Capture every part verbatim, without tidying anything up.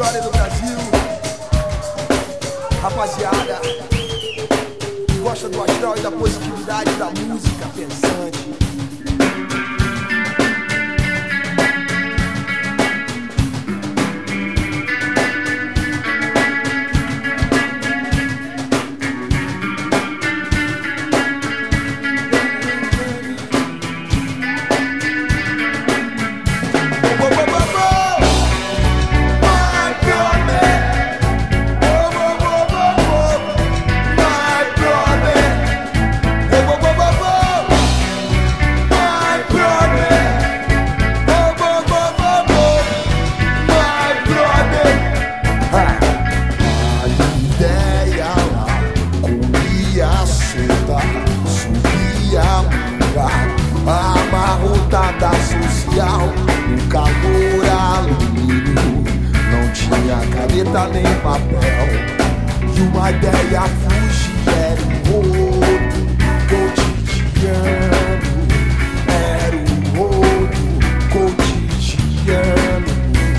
história do Brasil. Rapaziada que gosta do astral e da positividade da música pensante. Amarrotada social, no calor alumínio, não tinha caneta nem papel. E uma ideia fugir era um outro cotidiano, era um outro cotidiano.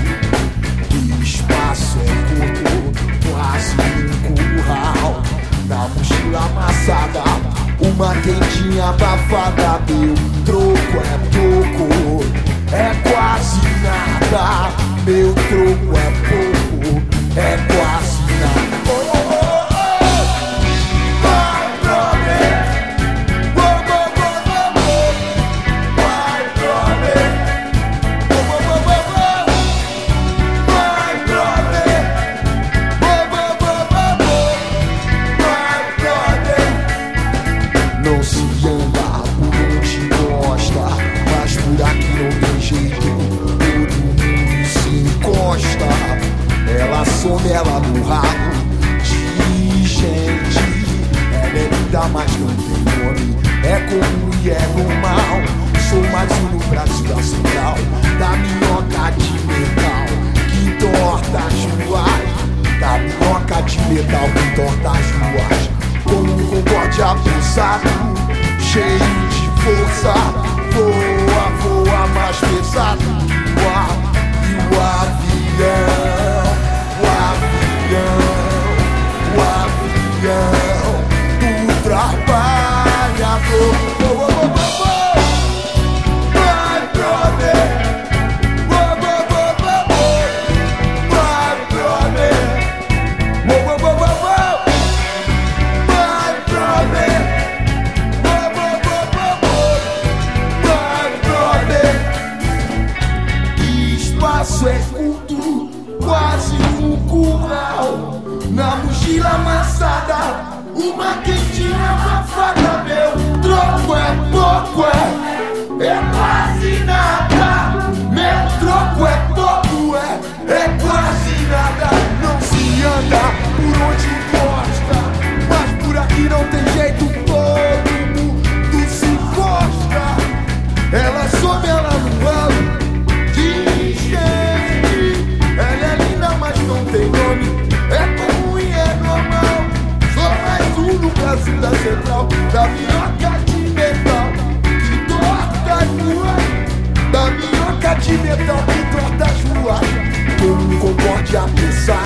O espaço é curto, quase um curral. Na mochila amassada, uma quentinha abafada. Meu troco é pouco, é quase nada. Meu troco é pouco, é quase nada. Oh, oh, oh, oh. Vai, brother. Oh, oh, oh, oh, oh. Vai, brother. Oh, oh, oh, oh, oh. Vai, brother. Oh, oh, oh, oh, oh. Vai, brother. Não se anda por onde gosta, mas por aqui não tem jeito, todo mundo se encosta. Ela some, ela no rabo de gente. Ela é linda, mas não tem nome. É comum e é normal. Sou mais um no Brasil da Central, da minhoca de metal que entorta as ruas. Da minhoca de metal que entorta as ruas. Como um concorde apressado, cheio de força. Voa, voa mais pesado. Uau, e o avião, o avião, o avião do trabalhador. Oh, oh, oh, oh, oh. Vai, brother. Oh, oh, oh, oh, oh. Vai, brother. Oh, oh, oh, oh, oh. Vai, brother. Oh, oh, oh, oh, oh. Vai, brother. Espaço é curto, quase um curral. Na mochila amassada, uma quentinha abafada. Meu troco é pouco, é, é quase nada. Meu troco é pouco, é, é quase nada. Não se anda por onde gosta, mas por aqui não tem jeito, todo mundo se encosta. Ela sobe, ela no alto de gente. Ela é linda, mas não tem nome. É comum e é normal. Só mais um no Brasil da Central, da minhoca de metal que torta as ruas. Da minhoca de metal que torta as ruas. Como um concorde apressado,